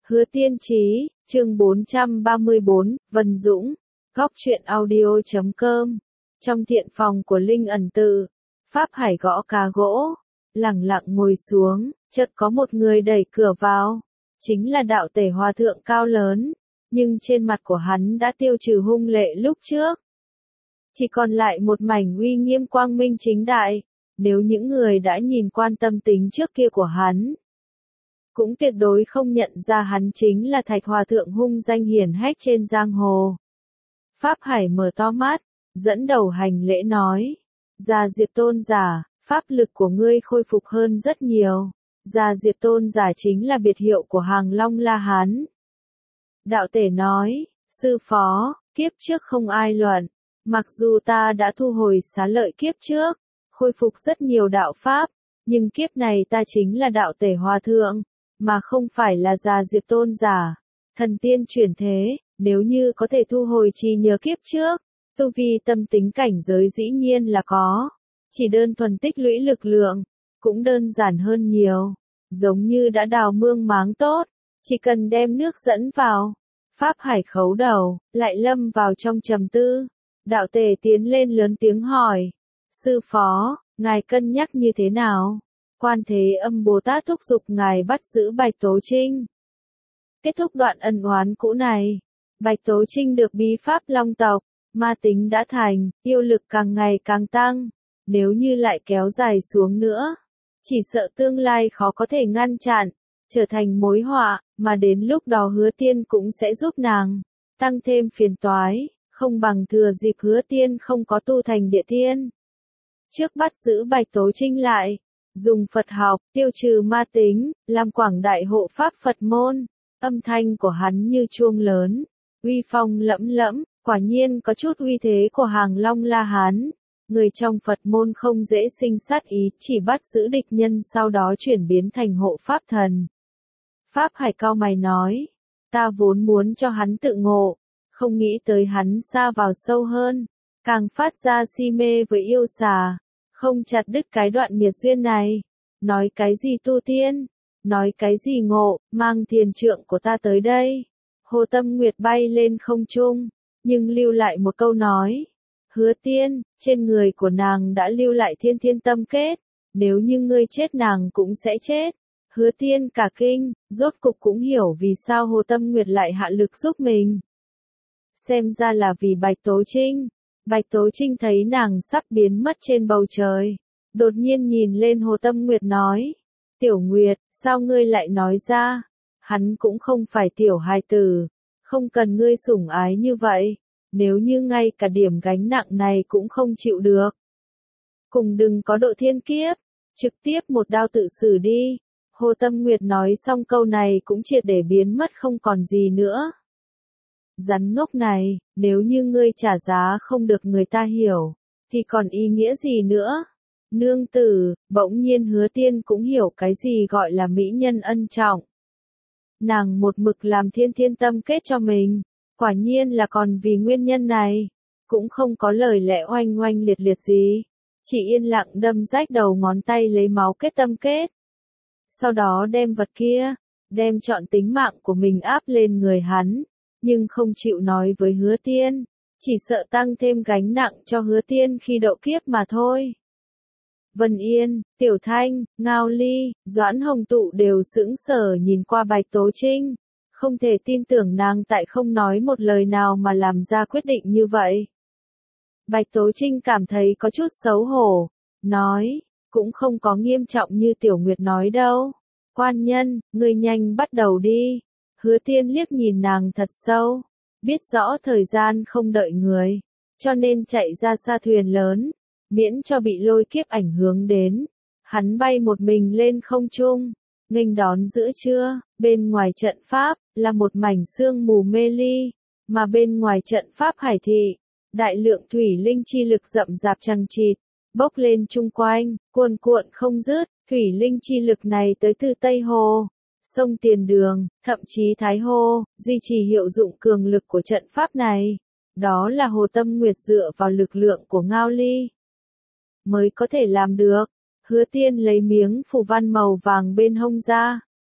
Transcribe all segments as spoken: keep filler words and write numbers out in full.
Hứa Tiên Chí, chương bốn trăm ba mươi bốn, Vân Dũng, góc truyện audio chấm com. Trong thiện phòng của Linh Ẩn Tự, Pháp Hải gõ cá gỗ, lẳng lặng ngồi xuống, chợt có một người đẩy cửa vào. Chính là đạo tể hòa thượng cao lớn, nhưng trên mặt của hắn đã tiêu trừ hung lệ lúc trước. Chỉ còn lại một mảnh uy nghiêm quang minh chính đại, nếu những người đã nhìn quan tâm tính trước kia của hắn, cũng tuyệt đối không nhận ra hắn chính là Thạch Hòa Thượng hung danh hiển hách trên giang hồ. Pháp Hải mở to mắt, dẫn đầu hành lễ nói, Gia Diệp Tôn giả, pháp lực của ngươi khôi phục hơn rất nhiều. Gia Diệp Tôn giả chính là biệt hiệu của Hàng Long La Hán. Đạo tể nói, sư phó, kiếp trước không ai luận, mặc dù ta đã thu hồi xá lợi kiếp trước, khôi phục rất nhiều đạo pháp, nhưng kiếp này ta chính là đạo tể hòa thượng, mà không phải là Gia Diệp Tôn giả, thần tiên chuyển thế, nếu như có thể thu hồi trí nhớ kiếp trước, tu vi tâm tính cảnh giới dĩ nhiên là có, chỉ đơn thuần tích lũy lực lượng, cũng đơn giản hơn nhiều, giống như đã đào mương máng tốt, chỉ cần đem nước dẫn vào. Pháp Hải khấu đầu, lại lâm vào trong trầm tư, đạo tể tiến lên lớn tiếng hỏi, sư phó, ngài cân nhắc như thế nào? Quan Thế Âm Bồ Tát thúc giục ngài bắt giữ Bạch Tố Trinh. Kết thúc đoạn ân oán cũ này, Bạch Tố Trinh được bí pháp long tộc, ma tính đã thành, yêu lực càng ngày càng tăng, nếu như lại kéo dài xuống nữa, chỉ sợ tương lai khó có thể ngăn chặn, trở thành mối họa, mà đến lúc đó Hứa Tiên cũng sẽ giúp nàng, tăng thêm phiền toái, không bằng thừa dịp Hứa Tiên không có tu thành địa tiên. Trước bắt giữ Bạch Tố Trinh lại, dùng Phật học, tiêu trừ ma tính, làm quảng đại hộ pháp Phật môn, âm thanh của hắn như chuông lớn, uy phong lẫm lẫm, quả nhiên có chút uy thế của Hàng Long La Hán. Người trong Phật môn không dễ sinh sát ý, chỉ bắt giữ địch nhân sau đó chuyển biến thành hộ pháp thần. Pháp Hải cao mày nói, ta vốn muốn cho hắn tự ngộ, không nghĩ tới hắn xa vào sâu hơn, càng phát ra si mê với yêu xà, không chặt đứt cái đoạn nghiệt duyên này, nói cái gì tu tiên, nói cái gì ngộ, mang thiền trượng của ta tới đây. Hồ Tâm Nguyệt bay lên không trung, nhưng lưu lại một câu nói, Hứa Tiên, trên người của nàng đã lưu lại thiên thiên tâm kết, nếu như ngươi chết nàng cũng sẽ chết. Hứa Tiên cả kinh, rốt cục cũng hiểu vì sao Hồ Tâm Nguyệt lại hạ lực giúp mình. Xem ra là vì Bạch Tố Trinh. Bạch Tố Trinh thấy nàng sắp biến mất trên bầu trời, đột nhiên nhìn lên Hồ Tâm Nguyệt nói, Tiểu Nguyệt, sao ngươi lại nói ra, hắn cũng không phải tiểu hài tử, không cần ngươi sủng ái như vậy, nếu như ngay cả điểm gánh nặng này cũng không chịu được. Cùng đừng có độ thiên kiếp, trực tiếp một đao tự xử đi. Hồ Tâm Nguyệt nói xong câu này cũng triệt để biến mất không còn gì nữa. Rắn ngốc này, nếu như ngươi trả giá không được người ta hiểu, thì còn ý nghĩa gì nữa? Nương tử, bỗng nhiên Hứa Tiên cũng hiểu cái gì gọi là mỹ nhân ân trọng. Nàng một mực làm thiên thiên tâm kết cho mình, quả nhiên là còn vì nguyên nhân này, cũng không có lời lẽ oanh oanh liệt liệt gì, chỉ yên lặng đâm rách đầu ngón tay lấy máu kết tâm kết. Sau đó đem vật kia, đem trọn tính mạng của mình áp lên người hắn, nhưng không chịu nói với Hứa Tiên, chỉ sợ tăng thêm gánh nặng cho Hứa Tiên khi độ kiếp mà thôi. Vân Yên, Tiểu Thanh, Ngao Ly, Doãn Hồng Tụ đều sững sờ nhìn qua Bạch Tố Trinh, không thể tin tưởng nàng tại không nói một lời nào mà làm ra quyết định như vậy. Bạch Tố Trinh cảm thấy có chút xấu hổ, nói, cũng không có nghiêm trọng như Tiểu Nguyệt nói đâu. Quan nhân, ngươi nhanh bắt đầu đi. Hứa Tiên liếc nhìn nàng thật sâu, biết rõ thời gian không đợi người, cho nên chạy ra xa thuyền lớn, miễn cho bị lôi kiếp ảnh hưởng đến. Hắn bay một mình lên không trung, nghênh đón giữa trưa, bên ngoài trận pháp, là một mảnh sương mù mê ly, mà bên ngoài trận pháp Hải thị, đại lượng thủy linh chi lực rậm rạp chằng chịt, bốc lên chung quanh, cuồn cuộn không dứt, thủy linh chi lực này tới từ Tây Hồ, sông Tiền Đường, thậm chí Thái Hồ, duy trì hiệu dụng cường lực của trận pháp này. Đó là Hồ Tâm Nguyệt dựa vào lực lượng của Ngao Ly mới có thể làm được. Hứa Tiên lấy miếng phù văn màu vàng bên hông ra,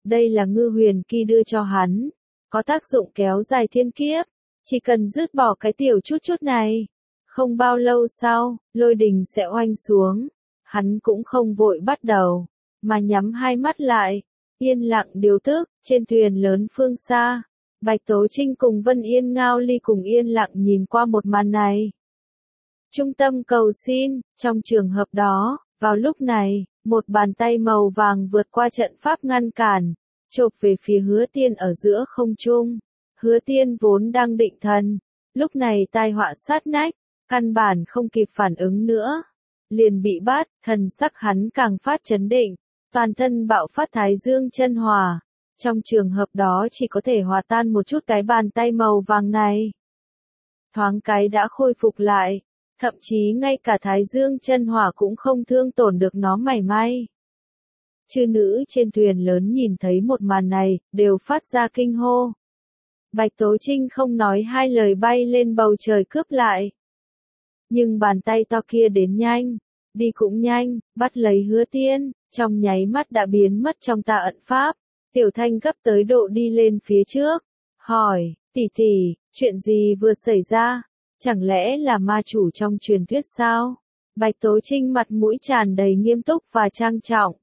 Đây là ngư huyền kỳ đưa cho hắn, có tác dụng kéo dài thiên kiếp, chỉ cần dứt bỏ cái tiểu chút chút này. Không bao lâu sau, lôi đình sẽ oanh xuống, hắn cũng không vội bắt đầu, mà nhắm hai mắt lại, yên lặng điều tức. Trên thuyền lớn phương xa, Bạch Tố Trinh cùng Vân Yên Ngao Ly cùng yên lặng nhìn qua một màn này. Trung tâm cầu xin, trong trường hợp đó, vào lúc này, một bàn tay màu vàng vượt qua trận pháp ngăn cản, chộp về phía Hứa Tiên ở giữa không trung. Hứa Tiên vốn đang định thần, lúc này tai họa sát nách, căn bản không kịp phản ứng nữa, liền bị bắt. Thần sắc hắn càng phát chấn định, toàn thân bạo phát Thái Dương chân hỏa. Trong trường hợp đó chỉ có thể hòa tan một chút cái bàn tay màu vàng này. Thoáng cái đã khôi phục lại, thậm chí ngay cả Thái Dương chân hỏa cũng không thương tổn được nó mảy may. Chư nữ trên thuyền lớn nhìn thấy một màn này, đều phát ra kinh hô. Bạch Tố Trinh không nói hai lời bay lên bầu trời cướp lại. Nhưng bàn tay to kia đến nhanh, đi cũng nhanh, bắt lấy Hứa Tiên, trong nháy mắt đã biến mất trong tà ẩn pháp. Tiểu Thanh gấp tới độ đi lên phía trước, hỏi, tỷ tỷ, chuyện gì vừa xảy ra, chẳng lẽ là ma chủ trong truyền thuyết sao? Bạch Tố Trinh mặt mũi tràn đầy nghiêm túc và trang trọng.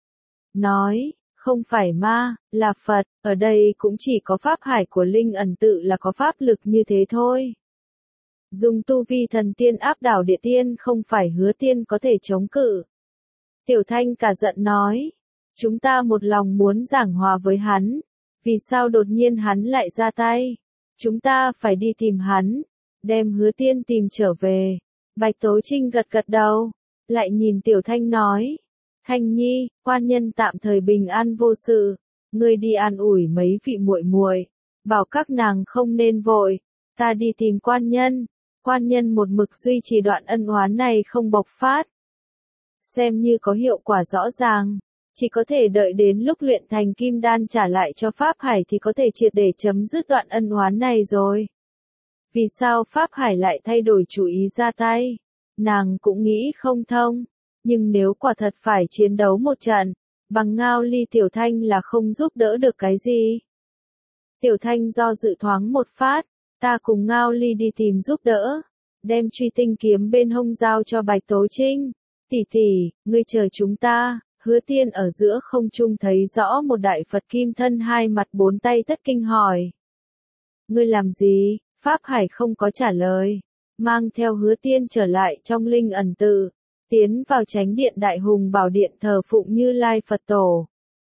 Nói, không phải ma, là Phật, ở đây cũng chỉ có pháp hải của Linh Ẩn Tự là có pháp lực như thế thôi. Dùng tu vi thần tiên áp đảo địa tiên không phải Hứa Tiên có thể chống cự. Tiểu Thanh cả giận nói. Chúng ta một lòng muốn giảng hòa với hắn, vì sao đột nhiên hắn lại ra tay? Chúng ta phải đi tìm hắn, đem Hứa Tiên tìm trở về. Bạch Tố Trinh gật gật đầu, lại nhìn Tiểu Thanh nói, Thanh Nhi, quan nhân tạm thời bình an vô sự, ngươi đi an ủi mấy vị muội muội, bảo các nàng không nên vội, ta đi tìm quan nhân, quan nhân một mực duy trì đoạn ân oán này không bộc phát. Xem như có hiệu quả rõ ràng. Chỉ có thể đợi đến lúc luyện thành kim đan trả lại cho Pháp Hải thì có thể triệt để chấm dứt đoạn ân oán này rồi. Vì sao Pháp Hải lại thay đổi chủ ý ra tay? Nàng cũng nghĩ không thông. Nhưng nếu quả thật phải chiến đấu một trận, bằng Ngao Ly Tiểu Thanh là không giúp đỡ được cái gì. Tiểu Thanh do dự thoáng một phát, ta cùng Ngao Ly đi tìm giúp đỡ. Đem truy tinh kiếm bên hông giao cho Bạch Tố Trinh. Tỷ tỷ, ngươi chờ chúng ta. Hứa Tiên ở giữa không trung thấy rõ một đại Phật kim thân hai mặt bốn tay thất kinh hỏi. Ngươi làm gì? Pháp Hải không có trả lời. Mang theo Hứa Tiên trở lại trong Linh Ẩn Tự. Tiến vào chánh điện Đại Hùng Bảo Điện thờ phụng Như Lai Phật Tổ.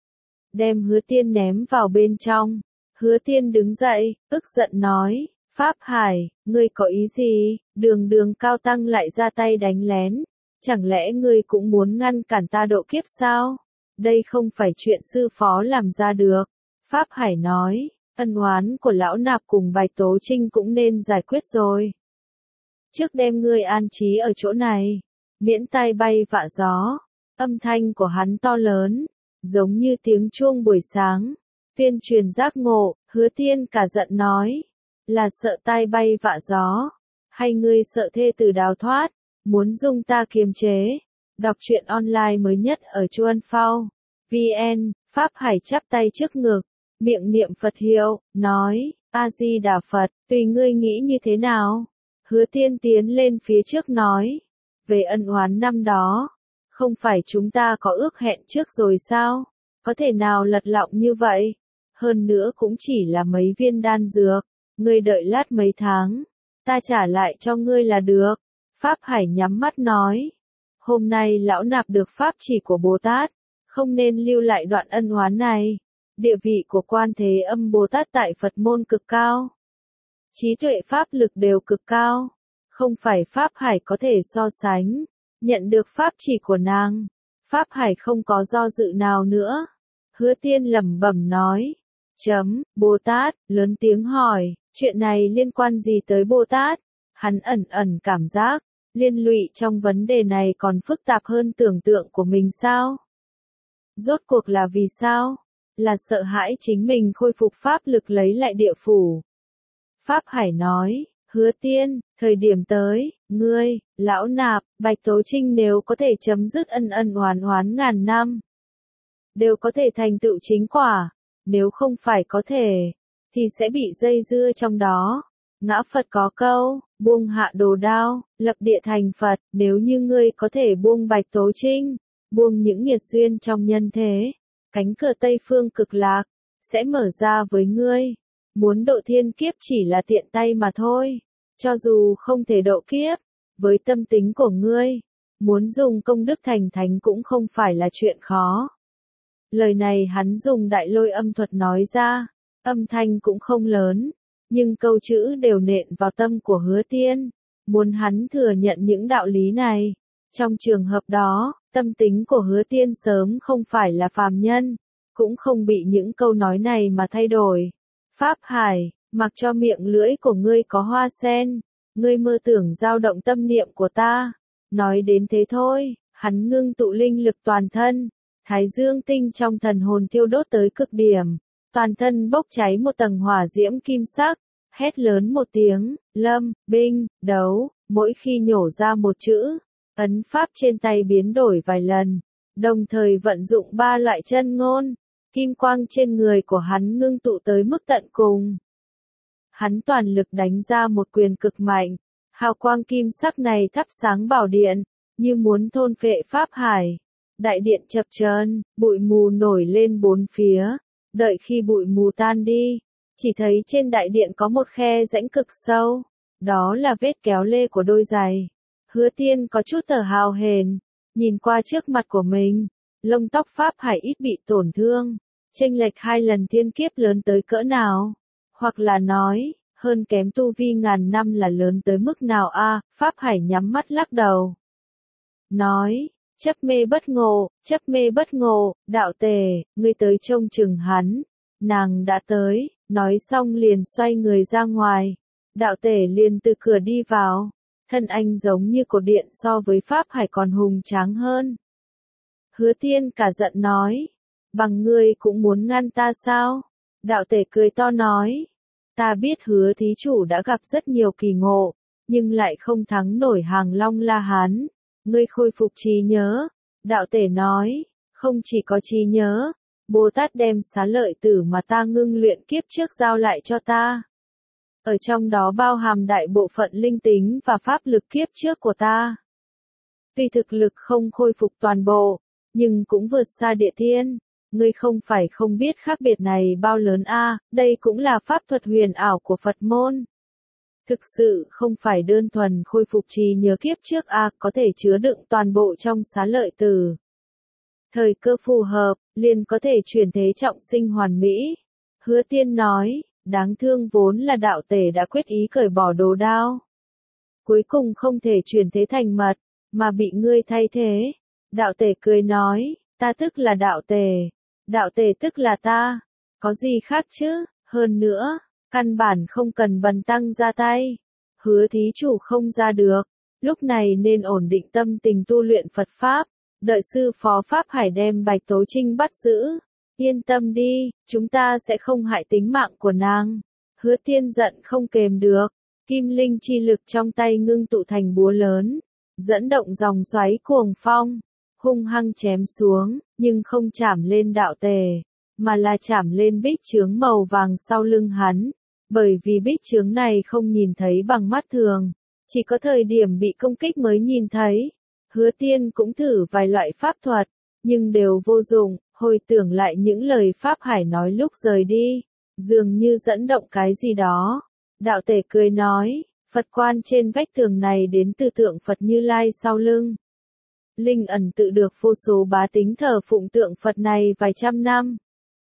Đem Hứa Tiên ném vào bên trong. Hứa Tiên đứng dậy, ức giận nói. Pháp Hải, ngươi có ý gì? Đường đường cao tăng lại ra tay đánh lén. Chẳng lẽ ngươi cũng muốn ngăn cản ta độ kiếp sao? Đây không phải chuyện sư phó làm ra được. Pháp Hải nói, ân oán của lão nạp cùng Bạch Tố Trinh cũng nên giải quyết rồi. Trước đem ngươi an trí ở chỗ này, miễn tai bay vạ gió. Âm thanh của hắn to lớn, giống như tiếng chuông buổi sáng. Tuyên truyền giác ngộ, Hứa Tiên cả giận nói, là sợ tai bay vạ gió, hay ngươi sợ thê tử đào thoát? Muốn dùng ta kiềm chế. Đọc truyện online mới nhất ở Chuan Phao. vê en, Pháp Hải chắp tay trước ngực, miệng niệm Phật hiệu, nói, A-di-đà Phật, tùy ngươi nghĩ như thế nào? Hứa Tiên tiến lên phía trước nói, về ân oán năm đó, không phải chúng ta có ước hẹn trước rồi sao? Có thể nào lật lọng như vậy? Hơn nữa cũng chỉ là mấy viên đan dược, ngươi đợi lát mấy tháng, ta trả lại cho ngươi là được. Pháp Hải nhắm mắt nói, hôm nay lão nạp được pháp chỉ của Bồ Tát, không nên lưu lại đoạn ân oán này. Địa vị của Quan Thế Âm Bồ Tát tại Phật môn cực cao. Trí tuệ pháp lực đều cực cao. Không phải Pháp Hải có thể so sánh. Nhận được pháp chỉ của nàng, Pháp Hải không có do dự nào nữa. Hứa Tiên lẩm bẩm nói, chấm, Bồ Tát, lớn tiếng hỏi, chuyện này liên quan gì tới Bồ Tát? Hắn ẩn ẩn cảm giác, liên lụy trong vấn đề này còn phức tạp hơn tưởng tượng của mình sao? Rốt cuộc là vì sao? Là sợ hãi chính mình khôi phục pháp lực lấy lại địa phủ. Pháp Hải nói, Hứa Tiên, thời điểm tới, ngươi, lão nạp, Bạch Tố Trinh nếu có thể chấm dứt ân ân oán oán ngàn năm. đều có thể thành tựu chính quả. Nếu không phải có thể, thì sẽ bị dây dưa trong đó. Ngã Phật có câu, buông hạ đồ đao, lập địa thành Phật. Nếu như ngươi có thể buông Bạch Tố Trinh, buông những nghiệt duyên trong nhân thế, cánh cửa Tây Phương Cực Lạc sẽ mở ra với ngươi. Muốn độ thiên kiếp chỉ là tiện tay mà thôi. Cho dù không thể độ kiếp, với tâm tính của ngươi, muốn dùng công đức thành thánh cũng không phải là chuyện khó. Lời này hắn dùng đại lôi âm thuật nói ra, âm thanh cũng không lớn, nhưng câu chữ đều nện vào tâm của Hứa Tiên, muốn hắn thừa nhận những đạo lý này. Trong trường hợp đó, tâm tính của Hứa Tiên sớm không phải là phàm nhân, cũng không bị những câu nói này mà thay đổi. Pháp Hải, mặc cho miệng lưỡi của ngươi có hoa sen, ngươi mơ tưởng dao động tâm niệm của ta. Nói đến thế thôi, hắn ngưng tụ linh lực toàn thân, Thái Dương tinh trong thần hồn thiêu đốt tới cực điểm, toàn thân bốc cháy một tầng hỏa diễm kim sắc, hét lớn một tiếng, lâm, binh, đấu, mỗi khi nhổ ra một chữ, ấn pháp trên tay biến đổi vài lần, đồng thời vận dụng ba loại chân ngôn, kim quang trên người của hắn ngưng tụ tới mức tận cùng. Hắn toàn lực đánh ra một quyền cực mạnh, hào quang kim sắc này thắp sáng bảo điện, như muốn thôn phệ Pháp Hải. Đại điện chập chờn, bụi mù nổi lên bốn phía, đợi khi bụi mù tan đi, chỉ thấy trên đại điện có một khe rãnh cực sâu, đó là vết kéo lê của đôi giày. Hứa Tiên có chút thở hào hển, nhìn qua trước mặt của mình, lông tóc Pháp Hải ít bị tổn thương, chênh lệch hai lần thiên kiếp lớn tới cỡ nào, hoặc là nói, hơn kém tu vi ngàn năm là lớn tới mức nào a? À, Pháp Hải nhắm mắt lắc đầu, nói, chấp mê bất ngộ, chấp mê bất ngộ, đạo tề, ngươi tới trông chừng hắn. Nàng đã tới, nói xong liền xoay người ra ngoài, đạo tề liền từ cửa đi vào, thân anh giống như cột điện so với Pháp Hải còn hùng tráng hơn. Hứa Tiên cả giận nói, bằng ngươi cũng muốn ngăn ta sao? Đạo tề cười to nói, ta biết Hứa thí chủ đã gặp rất nhiều kỳ ngộ, nhưng lại không thắng nổi Hàng Long La Hán. Ngươi khôi phục trí nhớ. Đạo tể nói, không chỉ có trí nhớ, Bồ Tát đem xá lợi tử mà ta ngưng luyện kiếp trước giao lại cho ta. Ở trong đó bao hàm đại bộ phận linh tính và pháp lực kiếp trước của ta. Vì thực lực không khôi phục toàn bộ, nhưng cũng vượt xa địa tiên. Ngươi không phải không biết khác biệt này bao lớn a, à, đây cũng là pháp thuật huyền ảo của Phật môn. Thực sự không phải đơn thuần khôi phục trí nhớ kiếp trước a, à, có thể chứa đựng toàn bộ trong xá lợi tử. Thời cơ phù hợp, liền có thể chuyển thế trọng sinh hoàn mỹ. Hứa Tiên nói, đáng thương vốn là đạo tể đã quyết ý cởi bỏ đồ đao. Cuối cùng không thể chuyển thế thành mật, mà bị ngươi thay thế. Đạo tể cười nói, ta tức là đạo tể, đạo tể tức là ta, có gì khác chứ, hơn nữa. Căn bản không cần bần tăng ra tay. Hứa thí chủ không ra được. Lúc này nên ổn định tâm tình tu luyện Phật Pháp. Đợi sư phó Pháp Hải đem Bạch Tố Trinh bắt giữ. Yên tâm đi, chúng ta sẽ không hại tính mạng của nàng. Hứa Tiên giận không kềm được. Kim linh chi lực trong tay ngưng tụ thành búa lớn. Dẫn động dòng xoáy cuồng phong. Hung hăng chém xuống, nhưng không chạm lên đạo tề. Mà là chạm lên bích chướng màu vàng sau lưng hắn. Bởi vì bích chướng này không nhìn thấy bằng mắt thường, chỉ có thời điểm bị công kích mới nhìn thấy. Hứa Tiên cũng thử vài loại pháp thuật, nhưng đều vô dụng, hồi tưởng lại những lời Pháp Hải nói lúc rời đi, dường như dẫn động cái gì đó. Đạo tể cười nói, Phật quan trên vách tường này đến từ tượng Phật Như Lai sau lưng. Linh ẩn tự được vô số bá tính thờ phụng tượng Phật này vài trăm năm.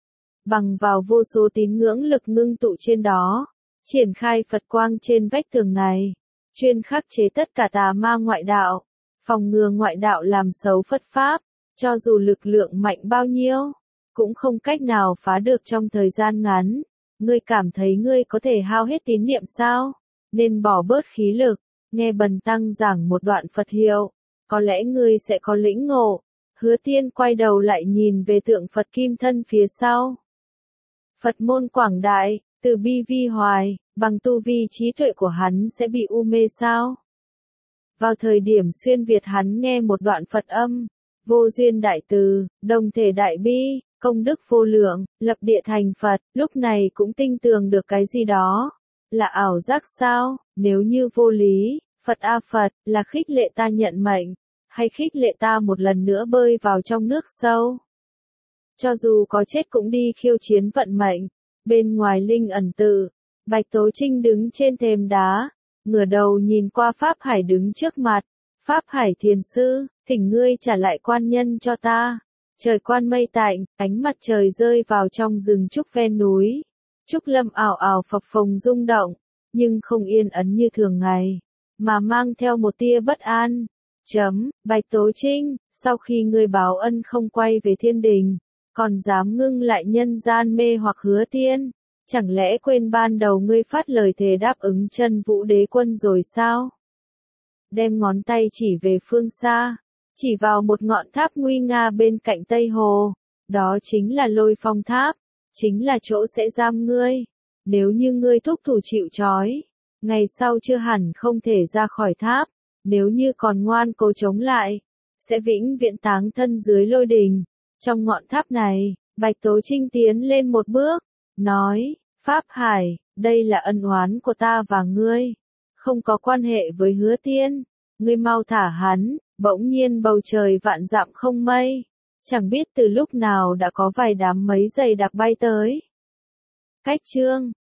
Bằng vào vô số tín ngưỡng lực ngưng tụ trên đó, triển khai Phật quang trên vách tường này, chuyên khắc chế tất cả tà ma ngoại đạo, phòng ngừa ngoại đạo làm xấu Phật Pháp, cho dù lực lượng mạnh bao nhiêu, cũng không cách nào phá được trong thời gian ngắn. Ngươi cảm thấy ngươi có thể hao hết tín niệm sao? Nên bỏ bớt khí lực, nghe bần tăng giảng một đoạn Phật hiệu, có lẽ ngươi sẽ có lĩnh ngộ. Hứa Tiên quay đầu lại nhìn về tượng Phật kim thân phía sau. Phật môn quảng đại, từ bi vi hoài, bằng tu vi trí tuệ của hắn sẽ bị u mê sao? Vào thời điểm xuyên Việt hắn nghe một đoạn Phật âm, vô duyên đại từ, đồng thể đại bi, công đức vô lượng, lập địa thành Phật, lúc này cũng tin tưởng được cái gì đó. Là ảo giác sao? Nếu như vô lý, Phật a Phật, là khích lệ ta nhận mệnh, hay khích lệ ta một lần nữa bơi vào trong nước sâu? Cho dù có chết cũng đi khiêu chiến vận mệnh. Bên ngoài Linh Ẩn Tự, Bạch Tố Trinh đứng trên thềm đá, ngửa đầu nhìn qua Pháp Hải đứng trước mặt. Pháp Hải thiền sư, thỉnh ngươi trả lại quan nhân cho ta. Trời quan mây tạnh, ánh mặt trời rơi vào trong rừng trúc ven núi. Trúc lâm ảo ảo phập phồng rung động, nhưng không yên ấn như thường ngày, mà mang theo một tia bất an. Chấm, Bạch Tố Trinh, sau khi ngươi báo ân không quay về thiên đình, còn dám ngưng lại nhân gian mê hoặc hứa tiên, chẳng lẽ quên ban đầu ngươi phát lời thề đáp ứng chân vũ đế quân rồi sao? Đem ngón tay chỉ về phương xa, chỉ vào một ngọn tháp nguy nga bên cạnh Tây Hồ, đó chính là Lôi Phong Tháp, chính là chỗ sẽ giam ngươi. Nếu như ngươi thúc thủ chịu trói, ngày sau chưa hẳn không thể ra khỏi tháp, nếu như còn ngoan cố chống lại, sẽ vĩnh viễn táng thân dưới lôi đình. Trong ngọn tháp này, Bạch Tố Trinh tiến lên một bước, nói, Pháp Hải, đây là ân oán của ta và ngươi, không có quan hệ với hứa tiên, ngươi mau thả hắn. Bỗng nhiên bầu trời vạn dặm không mây, chẳng biết từ lúc nào đã có vài đám mấy dày đặc bay tới. Cách chương